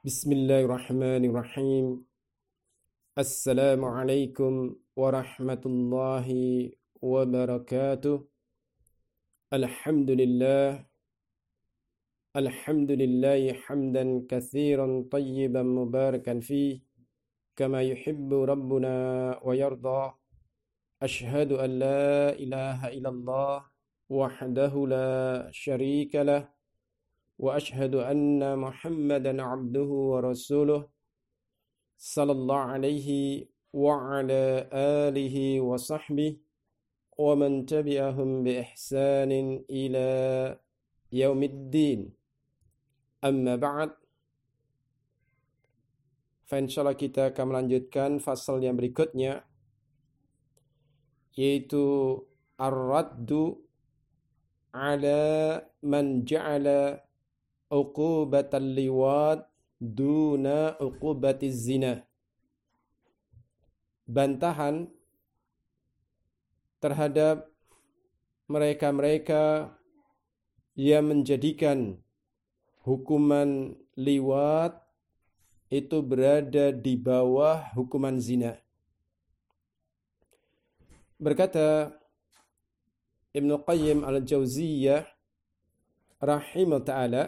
Bismillahirrahmanirrahim. Assalamualaikum warahmatullahi wabarakatuh. Alhamdulillah. Alhamdulillahi hamdan katsiran tayyiban mubarakan fih kama yuhibbu rabbuna wa yarda. Ashhadu an la ilaha illallah wahdahu la syarika lah wa ashhadu anna Muhammadan abduhu wa rasuluh sallallahu alaihi wa ala alihi wa sahbihi wa man tabi'ahum bi ihsanin ila yaumiddin. Amma ba'd. Fa insyaallah kita akan melanjutkan fasal yang berikutnya, yaitu ar-raddu ala man ja'ala uqubatal liwat duna uqubatiz zina. Bantahan terhadap mereka-mereka yang menjadikan hukuman liwat itu berada di bawah hukuman zina. Berkata Ibnu Qayyim al-Jauziyah rahimahullah ta'ala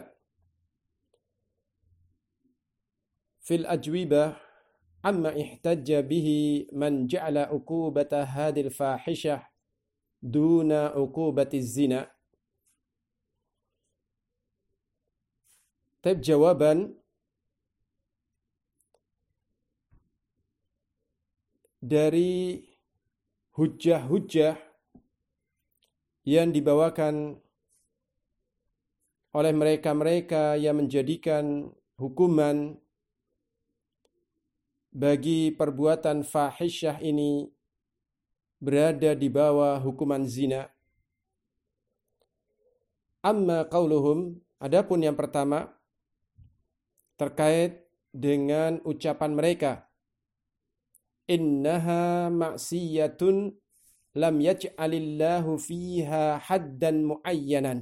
fil ajwibah amma ihtajja bihi man ja'ala uqubata hadhil fahishah duna uqubati zina. Tapi jawaban dari hujjah-hujjah yang dibawakan oleh mereka-mereka yang menjadikan hukuman bagi perbuatan fahisyah ini berada di bawah hukuman zina. Amma qauluhum, adapun yang pertama terkait dengan ucapan mereka, innaha ma'siyatun lam yaj'alillahu fiha haddan muayyanan.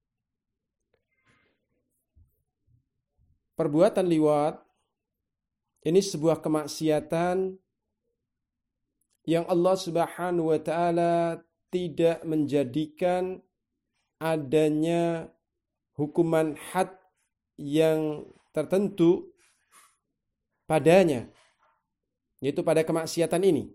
Perbuatan liwat ini sebuah kemaksiatan yang Allah Subhanahu wa ta'ala tidak menjadikan adanya hukuman had yang tertentu padanya, yaitu pada kemaksiatan ini.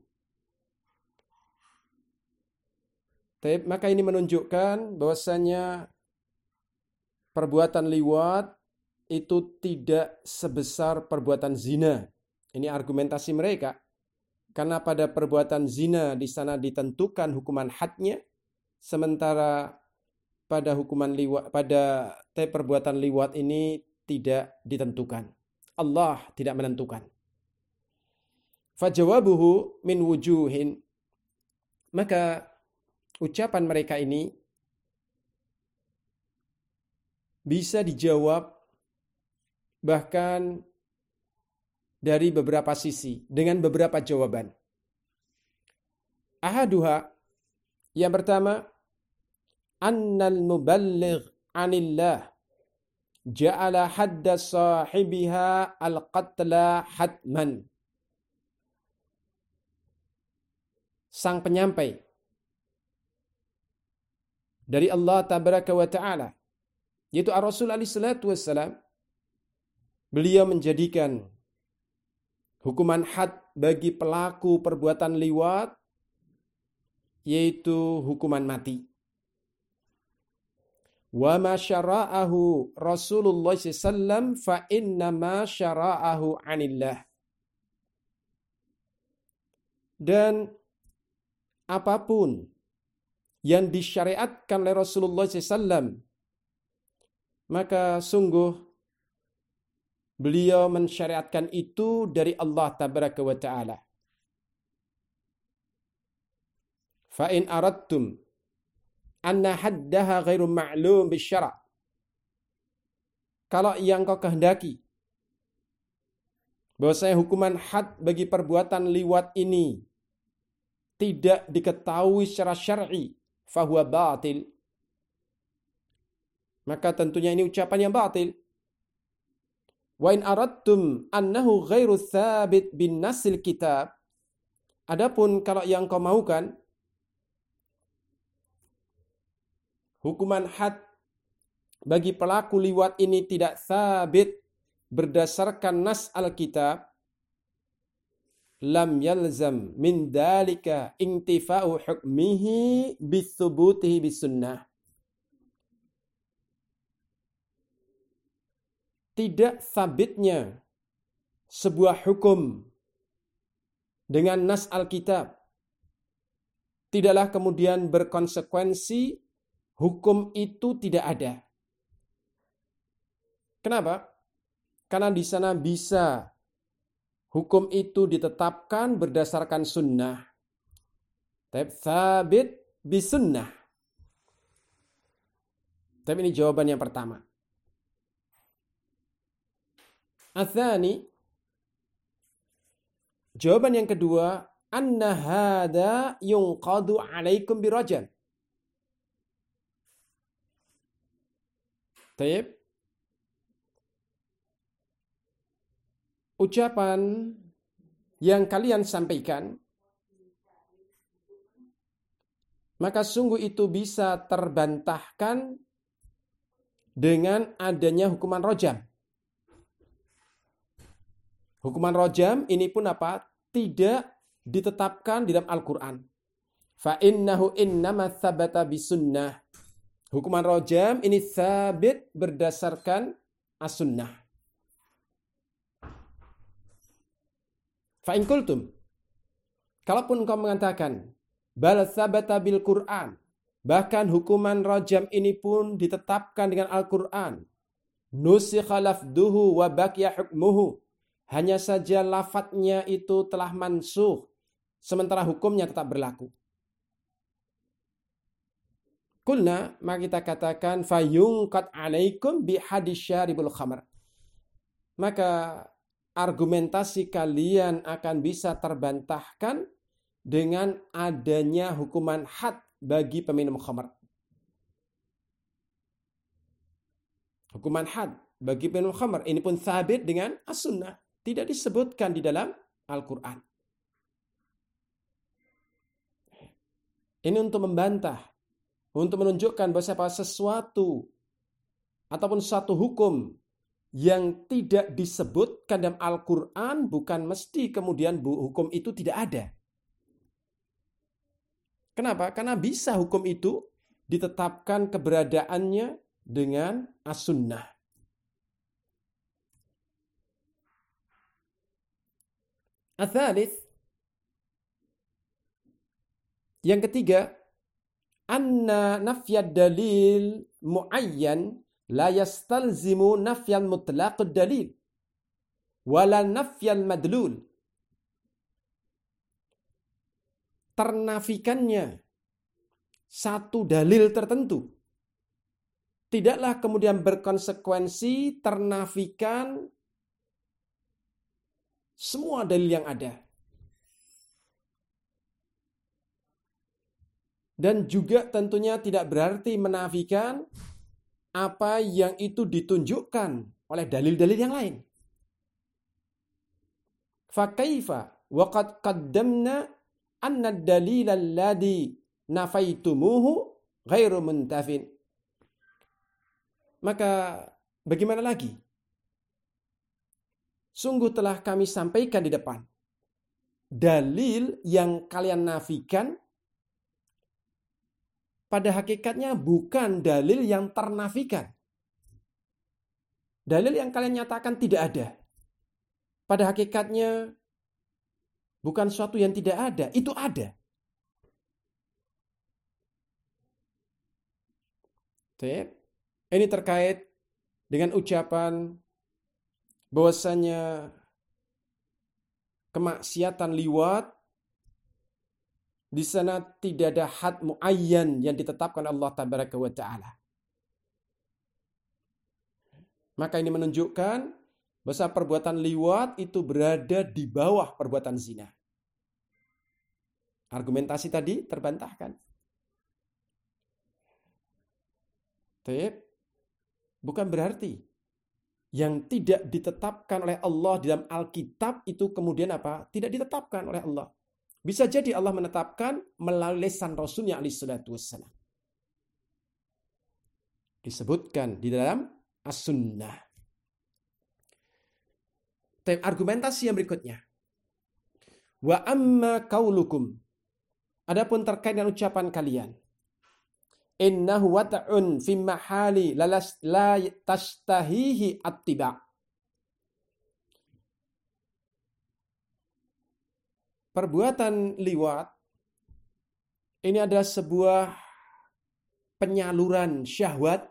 Maka ini menunjukkan bahwasanya perbuatan liwat itu tidak sebesar perbuatan zina. Ini argumentasi mereka. Karena pada perbuatan zina di sana ditentukan hukuman hadnya, sementara pada hukuman liwat, pada perbuatan liwat ini tidak ditentukan. Allah tidak menentukan. Fajawabuhu min wujuhin. Maka ucapan mereka ini bisa dijawab bahkan dari beberapa sisi, dengan beberapa jawaban. Ahaduha, yang pertama, annal muballigh anillah ja'ala hadda sahibiha al-qatla hadman. Sang penyampai dari Allah tabaraka wa ta'ala, yaitu Ar-Rasul alaihi salatu wassalam, beliau menjadikan hukuman had bagi pelaku perbuatan liwat, yaitu hukuman mati. Wa ma syara'ahu Rasulullah SAW fa inna ma syara'ahu anillah. Dan apapun yang disyariatkan oleh Rasulullah SAW, maka sungguh beliau mensyariatkan itu dari Allah tabaraka wa ta'ala. Fa in aradtum anna haddaha ghairu ma'lum bisyara'. Kalau yang kau kehendaki bahwasanya hukuman had bagi perbuatan liwat ini tidak diketahui secara syar'i, fahuwa batil. Maka tentunya ini ucapan yang batil. Wa in aradtum annahu ghairu tsabit bin nasil kitab. Adapun kalau yang kau maukan hukuman had bagi pelaku liwat ini tidak sabit berdasarkan nas Alkitab, lam yalzam min dalika intifa'u hukmihi bisubutihi bisunnah. Tidak sabitnya sebuah hukum dengan nas Alkitab tidaklah kemudian berkonsekuensi hukum itu tidak ada. Kenapa? Karena di sana bisa hukum itu ditetapkan berdasarkan sunnah. Sabit bisunnah. Tapi ini jawaban yang pertama. Atsani, jawaban yang kedua, anna hada yunqadu alaikum birajam. Taib. Ucapan yang kalian sampaikan, maka sungguh itu bisa terbantahkan dengan adanya hukuman rajam. Hukuman rajam ini pun apa? Tidak ditetapkan di dalam Al-Quran. Fa innahu innama tsabata bisunnah. Hukuman rajam ini sabit berdasarkan as-sunnah. Fa in qultum, kalaupun engkau mengatakan bal tsabata bil Quran, bahkan hukuman rajam ini pun ditetapkan dengan Al-Quran. Nusikha lafduhu wa baqiya hukmuhu. Hanya saja lafadznya itu telah mansuh, sementara hukumnya tetap berlaku. Kulna, maka kita katakan fayungqat alaikum bi hadis syaribul khamr. Maka argumentasi kalian akan bisa terbantahkan dengan adanya hukuman had bagi peminum khamr. Hukuman had bagi peminum khamr ini pun sabit dengan as-sunnah. Tidak disebutkan di dalam Al-Quran. Ini untuk membantah, untuk menunjukkan bahwa sesuatu ataupun suatu hukum yang tidak disebutkan dalam Al-Quran bukan mesti kemudian hukum itu tidak ada. Kenapa? Karena bisa hukum itu ditetapkan keberadaannya dengan as-sunnah. Ats-tsalits, yang ketiga, anna nafyad dalil muayyan la yastalzimu nafyan mutlaqud dalil wala nafyan madlul. Ternafikannya satu dalil tertentu tidaklah kemudian berkonsekuensi ternafikan semua dalil yang ada. Dan juga tentunya tidak berarti menafikan apa yang itu ditunjukkan oleh dalil-dalil yang lain. Fa kaifa wa qad qaddamna anna ad-dalil alladhi nafaitumuhu ghairu muntafin. Maka bagaimana lagi? Sungguh telah kami sampaikan di depan. Dalil yang kalian nafikan pada hakikatnya bukan dalil yang ternafikan. Dalil yang kalian nyatakan tidak ada. Pada hakikatnya bukan suatu yang tidak ada, itu ada. Ini terkait dengan ucapan bahwasanya kemaksiatan liwat di sana tidak ada had muayyan yang ditetapkan Allah tabaraka wa taala. Maka ini menunjukkan bahwa perbuatan liwat itu berada di bawah perbuatan zina. Argumentasi tadi terbantahkan. Bukan berarti yang tidak ditetapkan oleh Allah di dalam Alkitab itu kemudian apa? Tidak ditetapkan oleh Allah. Bisa jadi Allah menetapkan melalui lisan Rasulnya alaihi salatu wassalam. Disebutkan di dalam As-Sunnah. Argumentasi yang berikutnya. Wa amma qaulukum. Adapun terkait dengan ucapan kalian. Innahu wata'un fi mahali la tashtahihi attiba. Perbuatan liwat ini adalah sebuah penyaluran syahwat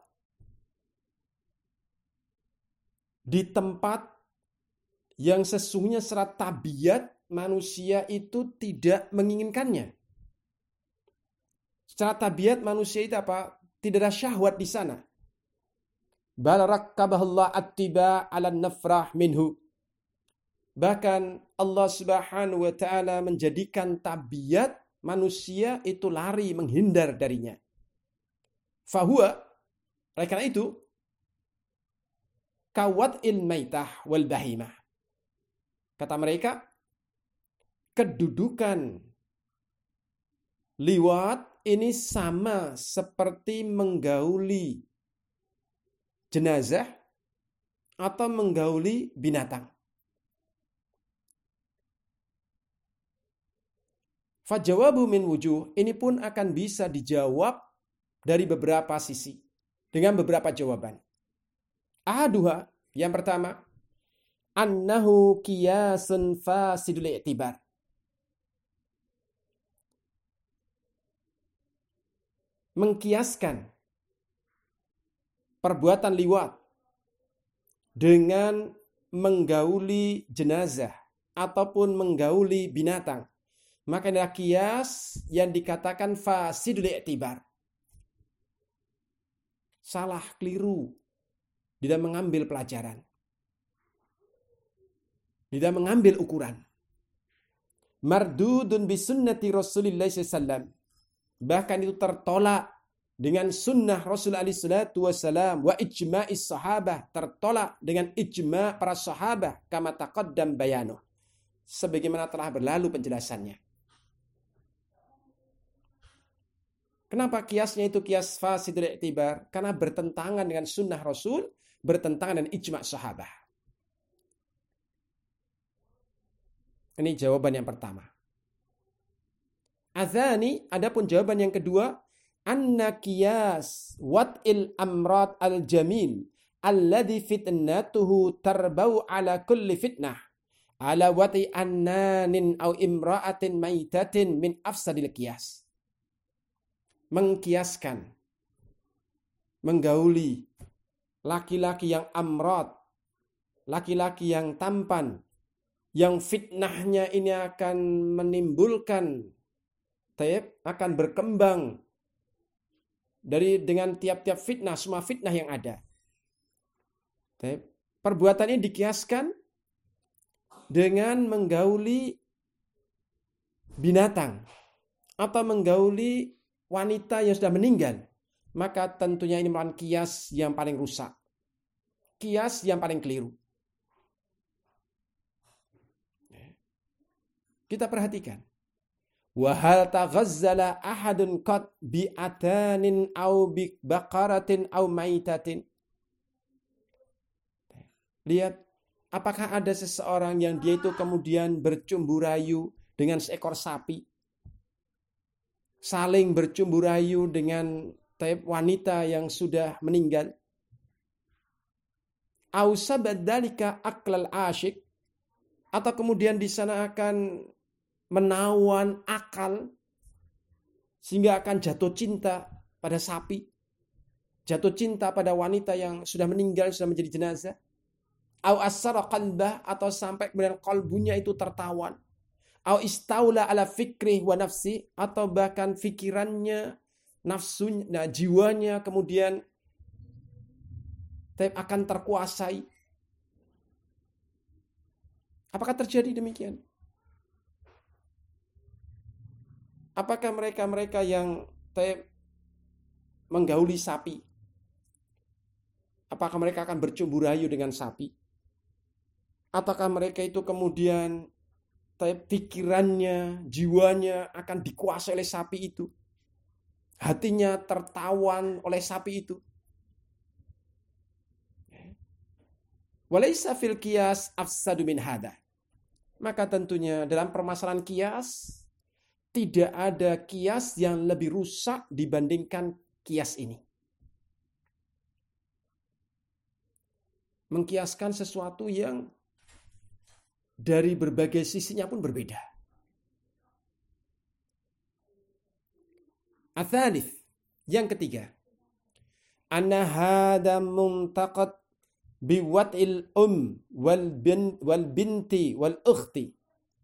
di tempat yang sesungguhnya secara tabiat manusia itu tidak menginginkannya. Secara tabiat manusia itu apa? Tidak ada syahwat di sana. Bal rakkabahullah attiba 'ala nafrah minhu. Bahkan Allah Subhanahu wa taala menjadikan tabiat manusia itu lari menghindar darinya. Fahuwa, oleh karena itu, kawat'il maitah wal bahimah. Kata mereka, kedudukan liwat ini sama seperti menggauli jenazah atau menggauli binatang. Fajawabu min wujuh, ini pun akan bisa dijawab dari beberapa sisi dengan beberapa jawaban. Ahaduha, yang pertama, annahu qiyasun fasidul i'tibar. Mengkiaskan perbuatan liwat dengan menggauli jenazah ataupun menggauli binatang, maka adalah kias yang dikatakan fasidul i'tibar. Salah, keliru di dalam mengambil pelajaran, di dalam mengambil ukuran. Mardudun bi sunnati Rasulillah sallallahu. Bahkan itu tertolak dengan sunnah Rasul alaihi salatu wasallam wa ijma'is sahabah, tertolak dengan ijma' para sahabah kama taqaddam bayanuh, sebagaimana telah berlalu penjelasannya. Kenapa kiasnya itu kias fasidul i'tibar? Karena bertentangan dengan sunnah Rasul, bertentangan dengan ijma' sahabah. Ini jawaban yang pertama. Adzani, adapun jawaban yang kedua, anna qiyas wat'il amrad al-jamil alladhi fitnatuhu tarbau ala kulli fitnah ala wat'i annanin au imra'atin maitatin min afsadil qiyas. Mengkiaskan, menggauli laki-laki yang amrad, laki-laki yang tampan, yang fitnahnya ini akan menimbulkan, akan berkembang dengan tiap-tiap fitnah, semua fitnah yang ada. Perbuatan ini dikiaskan dengan menggauli binatang atau menggauli wanita yang sudah meninggal, maka tentunya ini merupakan kias yang paling rusak, kias yang paling keliru. Kita perhatikan. Wa hal taghazzala ahadun qad bi atanin au bi baqaratin au maitatin. Lihat, apakah ada seseorang yang dia itu kemudian bercumbu rayu dengan seekor sapi? Saling bercumbu rayu dengan wanita yang sudah meninggal. Au sabadzalika aqlal asyik, atau kemudian di sana akan menawan akal sehingga akan jatuh cinta pada sapi, jatuh cinta pada wanita yang sudah meninggal, sudah menjadi jenazah. Au asara qalbah, atau sampai kemudian kalbunya itu tertawan. Au istaula ala fikri wa nafsi, atau bahkan fikirannya, nafsunya, jiwanya kemudian akan terkuasai. Apakah terjadi demikian? Apakah mereka-mereka yang menggauli sapi Apakah mereka akan bercumbu rayu dengan sapi? Ataukah mereka itu kemudian pikirannya, jiwanya akan dikuasai oleh sapi itu? Hatinya tertawan oleh sapi itu? Walaysa fil qiyas afsadu min hada. Maka tentunya dalam permasalahan kias, tidak ada kias yang lebih rusak dibandingkan kias ini. Mengkiaskan sesuatu yang dari berbagai sisinya pun berbeda. Atsalits, yang ketiga. Anna hada muntaqad biwad'il wal binti wal ukhti.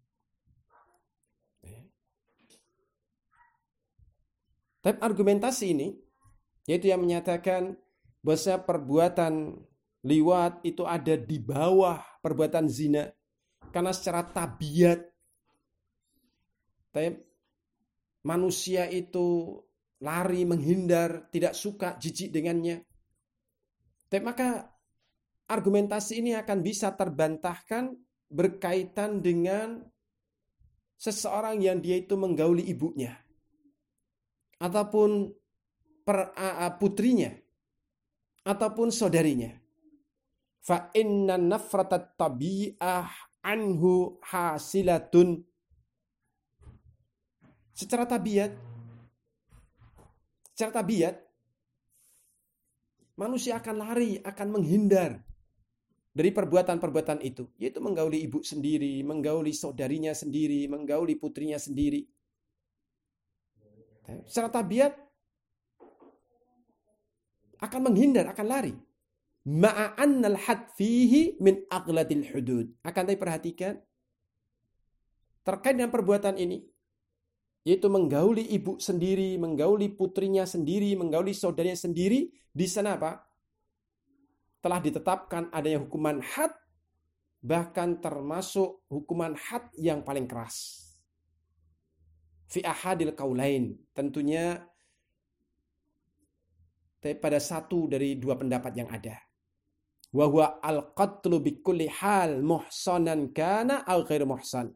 Tapi argumentasi ini, yaitu yang menyatakan bahwa perbuatan liwat itu ada di bawah perbuatan zina, karena secara tabiat manusia itu lari, menghindar, tidak suka, jijik dengannya. Maka argumentasi ini akan bisa terbantahkan berkaitan dengan seseorang yang dia itu menggauli ibunya ataupun putrinya ataupun saudarinya. Fa inna nafratat tabi'ah anhu hasilatun. Secara tabiat manusia akan lari, akan menghindar dari perbuatan-perbuatan itu, yaitu menggauli ibu sendiri, menggauli saudarinya sendiri, menggauli putrinya sendiri. Secara tabiat akan menghindar, akan lari. Ma'annal had fihi min aqladil hudud. Akan tapi perhatikan terkait dengan perbuatan ini, yaitu menggauli ibu sendiri, menggauli putrinya sendiri, menggauli saudaranya sendiri, di sana apa? Telah ditetapkan adanya hukuman had, bahkan termasuk hukuman had yang paling keras. Fi ahadil qaulain, tentunya pada satu dari dua pendapat yang ada. Wa huwa al-qatlu bi kulli hal muhsanan kana aw ghair muhsan.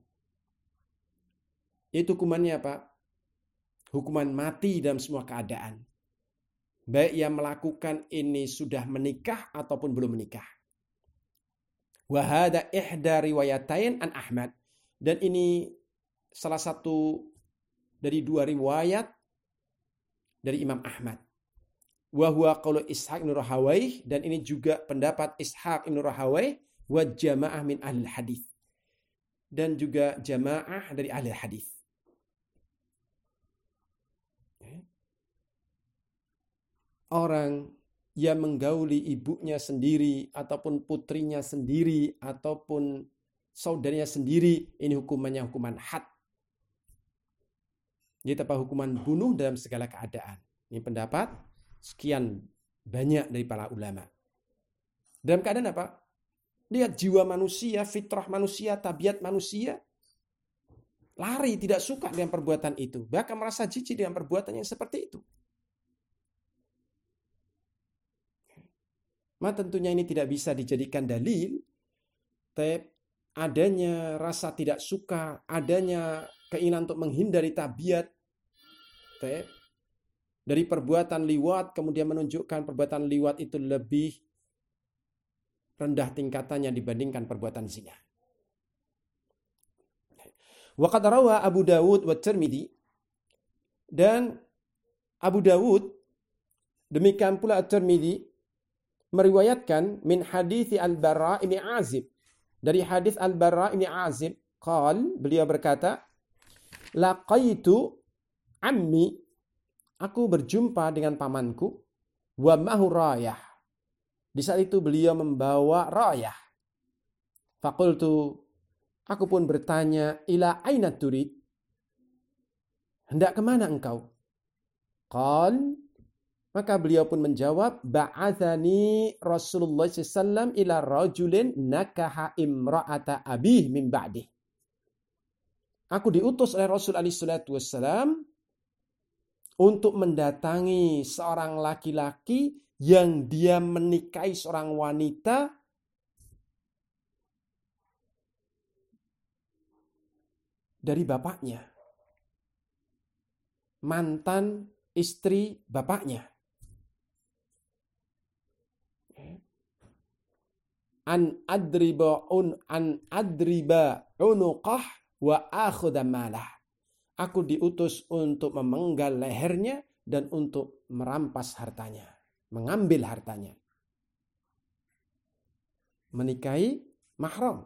Itu hukumannya apa? Hukuman mati dalam semua keadaan. Baik yang melakukan ini sudah menikah ataupun belum menikah. Wa hada ihda riwayatain an Ahmad. Dan ini salah satu dari dua riwayat dari Imam Ahmad. Wa huwa qaulu Ishaq ibn Rahawayh, dan ini juga pendapat Ishaq ibn Rahawayh wa jamaah min ahli hadis. Dan juga jamaah dari ahli hadis. Orang yang menggauli ibunya sendiri ataupun putrinya sendiri ataupun saudaranya sendiri, ini hukumannya hukuman had. Jadi apa? Hukuman bunuh dalam segala keadaan. Ini pendapat sekian banyak dari para ulama. Dalam keadaan apa? Lihat jiwa manusia, fitrah manusia, tabiat manusia. Lari, tidak suka dengan perbuatan itu. Bahkan merasa jijik dengan perbuatan yang seperti itu. Maka tentunya ini tidak bisa dijadikan dalil. Adanya rasa tidak suka, adanya keinginan untuk menghindari tabiat dari perbuatan liwat, kemudian menunjukkan perbuatan liwat itu lebih rendah tingkatannya dibandingkan perbuatan zina. Wa qad rawa Abu Dawud wa Tirmidzi, dan Abu Dawud demikian pula At-Tirmidzi meriwayatkan min hadits Al-Bara' bin Azib, dari hadis Al-Bara' bin Azib, beliau berkata, laqaitu ammi, aku berjumpa dengan pamanku, wa mahu rayah. Di saat itu beliau membawa rayah. Faqultu, aku pun bertanya, ila aina turid? Hendak kemana engkau? Maka beliau pun menjawab, ba'athani Rasulullah SAW ila rajulin nakaha imra'ata abih min ba'dih. Aku diutus oleh Rasul SAW untuk mendatangi seorang laki-laki yang dia menikahi seorang wanita dari bapaknya, mantan istri bapaknya. An adriba unuqah wa akhudha malah. Aku diutus untuk memenggal lehernya dan untuk merampas hartanya, mengambil hartanya. Menikahi mahram.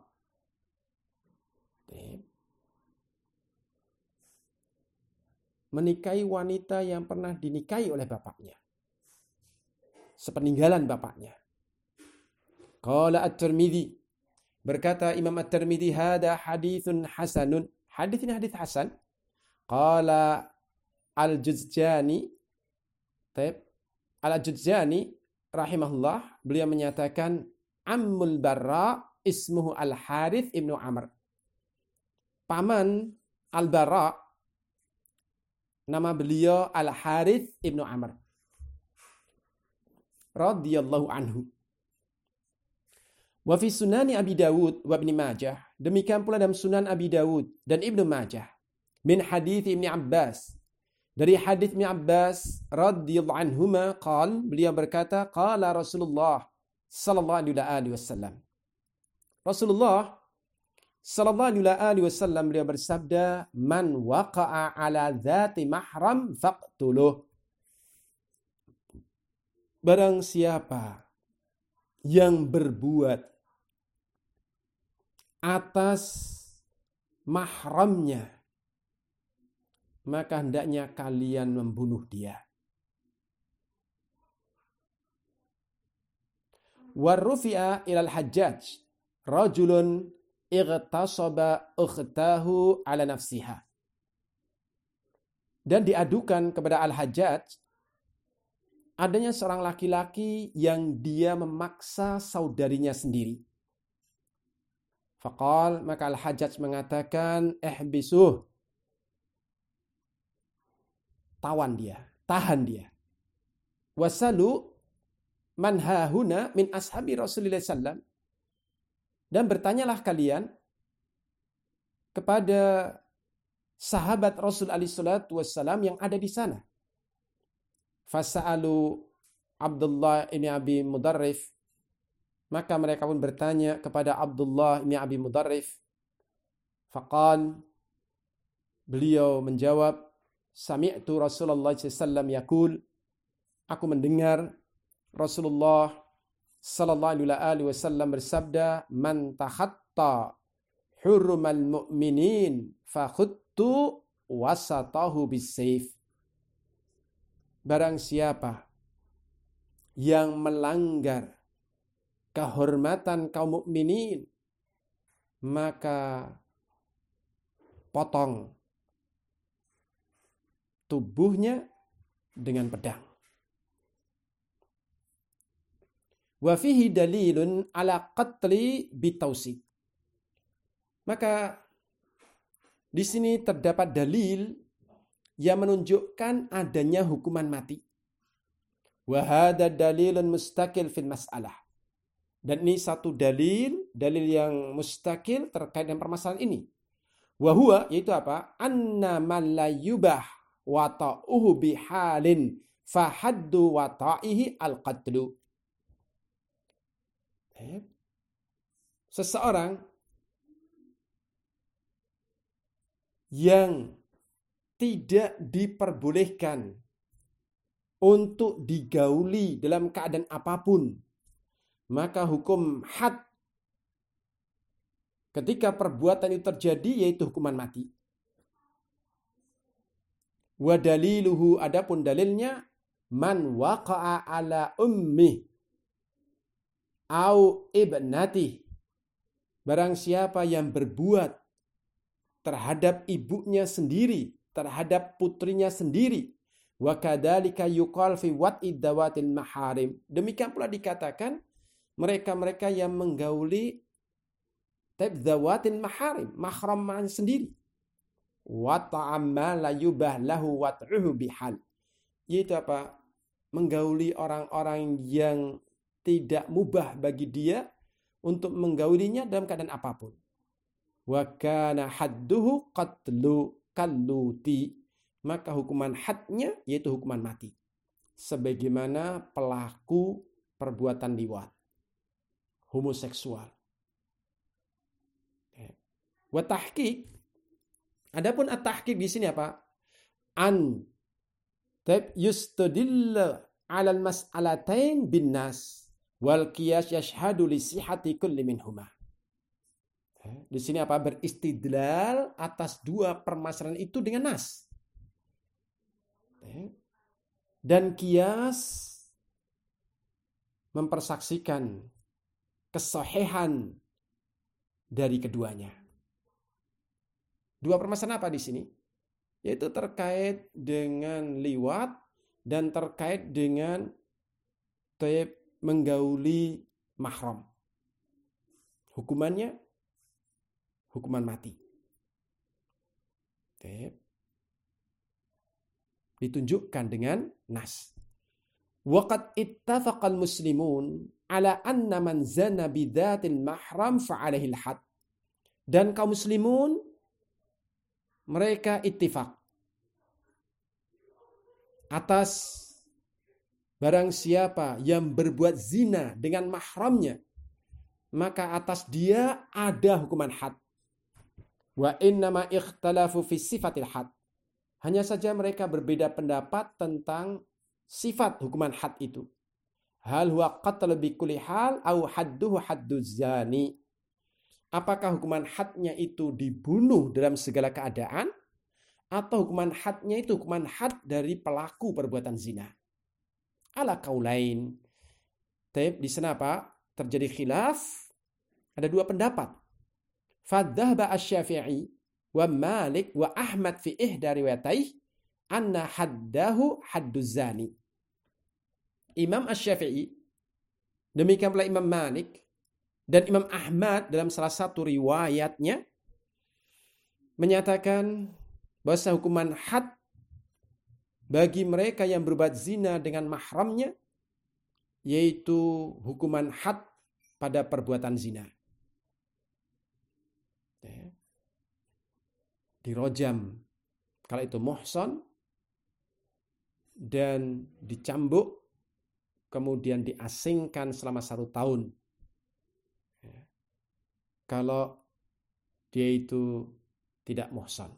Menikahi wanita yang pernah dinikahi oleh bapaknya, sepeninggalan bapaknya. Qala At-Tirmidzi, berkata Imam At-Tirmidzi, hada haditsun hasanun. Hadis ini hadis hasan. Qala Al-Juzjani, Al-Juzjani rahimahullah, beliau menyatakan Ammul Barra ismuhu Al-Harith ibnu Amr. Paman Al-Barra, nama beliau Al-Harith ibnu Amr radhiyallahu anhu. Wa fi sunani Abi Dawud wa Ibnu Majah, demikian pula dalam Sunan Abi Dawud dan Ibnu Majah, min hadits Ibnu Abbas, dari hadits Ibnu Abbas radhiyallahu anhuma, beliau berkata, qala Rasulullah sallallahu alaihi wasallam. Rasulullah sallallahu alaihi wasallam beliau bersabda, man waqa'a ala dzati mahram faqtuluh. Barang siapa yang berbuat atas mahramnya, maka hendaknya kalian membunuh dia. Warrufi'a ilal Hajjaj rajulun ightasaba ukhtahu ala nafsiha. Dan diadukan kepada Al-Hajjaj adanya seorang laki-laki yang dia memaksa saudarinya sendiri. Faqal, maka Al-Hajjaj mengatakan, ihbisuh, tawan dia, tahan dia. Wasalu man hahuna min ashabi Rasulullah sallam, dan bertanyalah kalian kepada sahabat Rasul alaihi salatu wassalam yang ada di sana. Fasa'alu Abdullah ibn Abi Mudarrif, maka mereka pun bertanya kepada Abdullah ibn Abi Mudarrif. Faqal, beliau menjawab, sami'tu Rasulullah sallallahu yaqul, aku mendengar Rasulullah sallallahu alaihi wasallam bersabda, man takhatta hurmal mu'minin fakhuttu wasatahu bisayf. Barang siapa yang melanggar kehormatan kaum mukminin, maka potong tubuhnya dengan pedang. Wa fihi dalilun ala qatli bitausid. Maka di sini terdapat dalil yang menunjukkan adanya hukuman mati. Wa hadha dalilun mustaqil fil mas'alah. Dan ini satu dalil yang mustakil terkait dengan permasalahan ini. Wa huwa, yaitu apa? Anna man la yubah wata'uhu bihalin fahaddu wata'ihi al-qatlu. Seseorang yang tidak diperbolehkan untuk digauli dalam keadaan apapun, maka hukum had ketika perbuatan itu terjadi yaitu hukuman mati. Wa daliluhu, adapun dalilnya, man waqa'a ala ummi au ibnati, barang siapa yang berbuat terhadap ibunya sendiri, terhadap putrinya sendiri. Wa kadzalika yuqal fi wat'id dawatil maharim. Demikian pula dikatakan mereka-mereka yang menggauli dawatil maharim, mahram sendiri. Wa ta'amma la yubah lahu wat'uhu bihal. Yaitu apa? menggauli orang-orang yang tidak mubah bagi dia untuk menggaulinya dalam keadaan apapun. Wa kana hadduhu qatlu kalluti, maka hukuman hadnya yaitu hukuman mati, sebagaimana pelaku perbuatan liwat, homoseksual. Wa tahqiq, adapun at-tahqiq di sini apa? An yustadilla 'ala al-mas'alatain bin nas wal qiyas yashhadu li sihhati kulli minhuma. Di sini apa? Beristidlal atas dua permasalahan itu dengan nas. Dan kias mempersaksikan kesahihan dari keduanya. Dua permasalahan apa di sini? Yaitu terkait dengan liwat dan terkait dengan menggauli mahram. Hukumannya hukuman mati. Ditunjukkan dengan nas. Waqad ittafaqal muslimun ala anna man zana bidzatil mahram fa'alaihi al-had. Dan kaum muslimun mereka ittifaq atas barang siapa yang berbuat zina dengan mahramnya, maka atas dia ada hukuman had. Wa innama ikhtalafu fi sifatil had. Hanya saja mereka berbeda pendapat tentang sifat hukuman had itu. Hal huwa qatl bi kulli hal au hadduhu hadduz zani. Apakah hukuman hadnya itu dibunuh dalam segala keadaan, atau hukuman hadnya itu hukuman had dari pelaku perbuatan zina? Ala qaulain. Di sana apa? Terjadi khilaf. Ada dua pendapat. Fadhahaba asy-Syafi'i wa Malik wa Ahmad fi ihda riwayatayhi anna haddahu hadduz zani. Imam Asy-Syafi'i, demikian pula Imam Malik dan Imam Ahmad dalam salah satu riwayatnya menyatakan bahwa hukuman had bagi mereka yang berbuat zina dengan mahramnya yaitu hukuman had pada perbuatan zina. Dirojam kalau itu muhsan dan dicambuk kemudian diasingkan selama 1 tahun. Kalau dia itu tidak muhsan.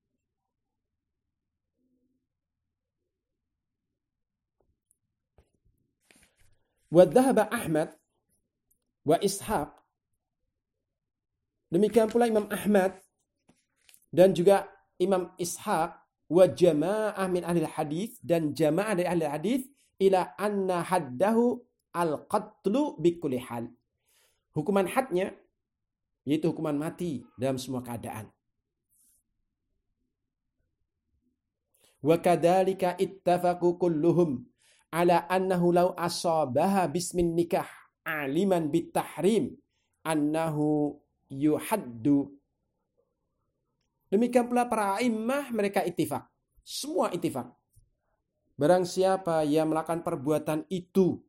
Wa dhahaba Ahmad wa Ishaq. Demikian pula Imam Ahmad dan juga Imam Ishaq wa jamaah min ahli hadis, dan jamaah dari ahli hadis ila anna haddahu al-qatlu bi kulli hal. Hukuman hadnya yaitu hukuman mati dalam semua keadaan. Wa kadzalika ittafaqu kulluhum ala annahu law asabaha bismin nikah aliman bit tahrim annahu yuhaddu. Demikian pula para a'immah mereka ittifaq. Semua ittifaq. Barang siapa yang melakukan perbuatan itu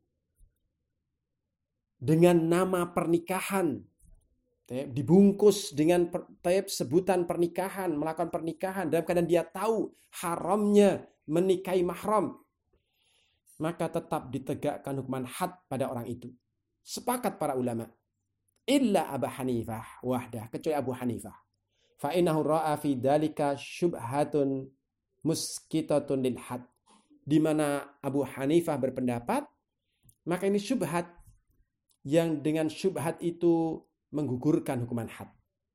dengan nama pernikahan, dibungkus dengan sebutan pernikahan, melakukan pernikahan dalam keadaan dia tahu haramnya menikahi mahram, maka tetap ditegakkan hukuman had pada orang itu. Sepakat para ulama. Illa Abu Hanifah wahdah, kecuali Abu Hanifah. Fa innahu ra'a fi dzalika syubhatun muskitatun lil had. Di mana Abu Hanifah berpendapat, maka ini syubhat yang dengan syubhat itu menggugurkan hukuman had.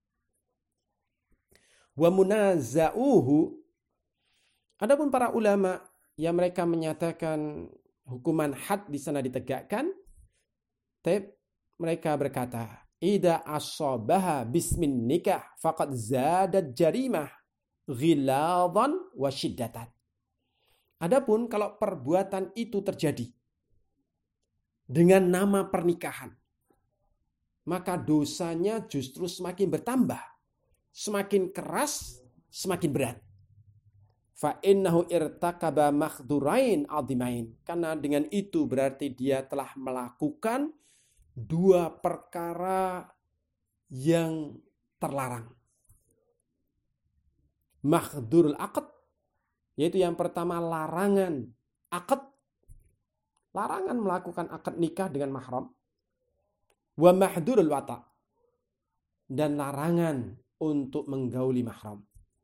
Wa munaza'uhu, adapun para ulama yang mereka menyatakan hukuman had di sana ditegakkan, mereka berkata, idza asabaha bismin nikah faqad zadat jarimah ghiladan wa syiddatan. Adapun kalau perbuatan itu terjadi dengan nama pernikahan, maka dosanya justru semakin bertambah, semakin keras, semakin berat. fa innahu irtakaba makhdurain azimain. Karena dengan itu berarti dia telah melakukan dua perkara yang terlarang. Makhdurul aqd, yaitu yang pertama larangan akad, larangan melakukan akad nikah dengan mahram. Wa mahdurul wata, dan larangan untuk menggauli mahram.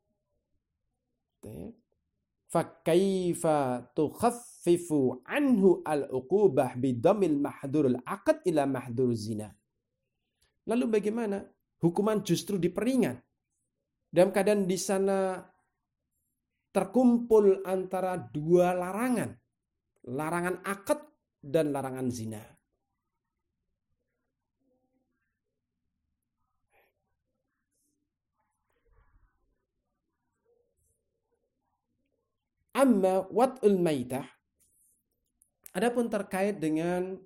Fakaifa tukhaffifu anhu al-uqubah bidamil mahdurul aqd ila mahdur zina. Lalu bagaimana? Hukuman justru diperingat. Dalam keadaan di sana terkumpul antara dua larangan. Larangan akad dan larangan zina. Amma wat'ul maitah, adapun terkait dengan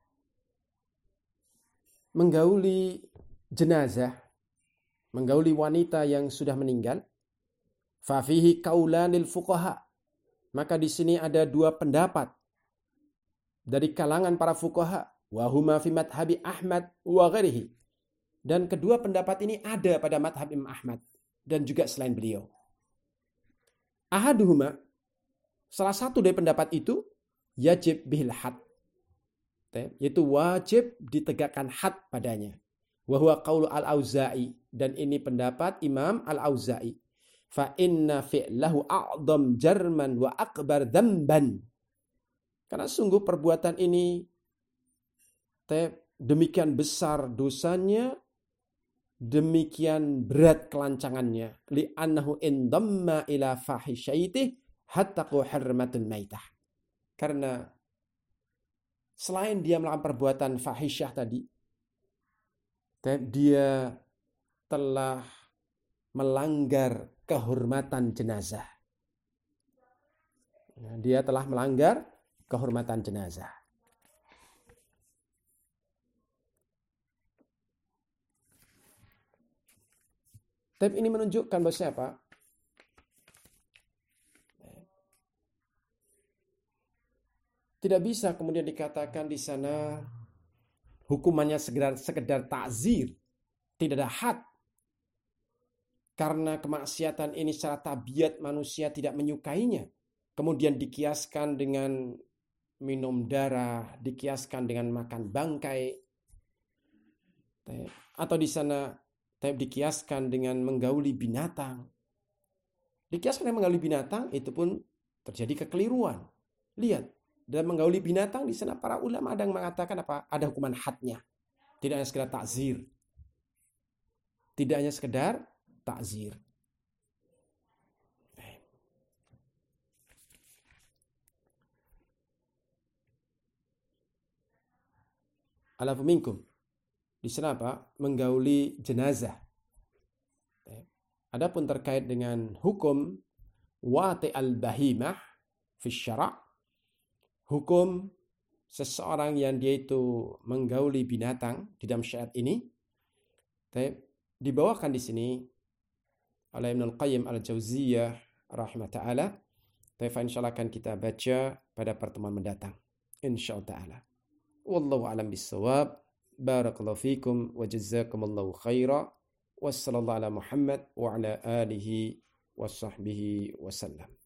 menggauli jenazah, menggauli wanita yang sudah meninggal, fa fihi qaulanil fuqaha, maka di sini ada dua pendapat dari kalangan para fuqaha, wa huma fi madhhabi Ahmad wa ghairihi, dan kedua pendapat ini ada pada madhab Imam Ahmad dan juga selain beliau. Ahaduhuma, salah satu dari pendapat itu, yajib bihil had, yaitu wajib ditegakkan had padanya. Wa huwa qaulu al-Auza'i, dan ini pendapat Imam al-Auza'i. Fa inna fi'lahu a'dham jarman wa akbar dzamban. Karena sungguh perbuatan ini demikian besar dosanya, demikian berat kelancangannya. Li'annahu indamma ila fahisyaitih hatta hurmatul maitah. Karena selain dia melakukan perbuatan fahisyah tadi, dia telah melanggar kehormatan jenazah. Dia telah melanggar kehormatan jenazah. Tapi ini menunjukkan bahwa siapa? Tidak bisa kemudian dikatakan di sana hukumannya sekedar takzir, tidak ada had. Karena kemaksiatan ini secara tabiat manusia tidak menyukainya. Kemudian dikiaskan dengan minum darah, dikiaskan dengan makan bangkai, atau di sana dikiaskan dengan menggauli binatang. Dikiaskan dengan menggauli binatang, itu pun terjadi kekeliruan. Lihat, dalam menggauli binatang di sana para ulama ada yang mengatakan apa? Ada hukuman hadnya. Tidak hanya sekedar takzir. Tidak hanya sekedar takzir. Alafu minkum. Di sana apa? Menggauli jenazah. Adapun terkait dengan hukum wati al-bahimah fi syara', hukum seseorang yang dia itu menggauli binatang di dalam syariat ini, dibawakan di sini oleh Ibnul Qayyim al-Jauziyah rahimah ta'ala. Insyaallah akan kita baca pada pertemuan mendatang. Insyaallah ta'ala. Wallahu a'lam bis-shawab. Barakallahu fikum wa jazakumullahu khaira. Wassallallahu ala Muhammad wa ala alihi wa sahbihi wa sallam.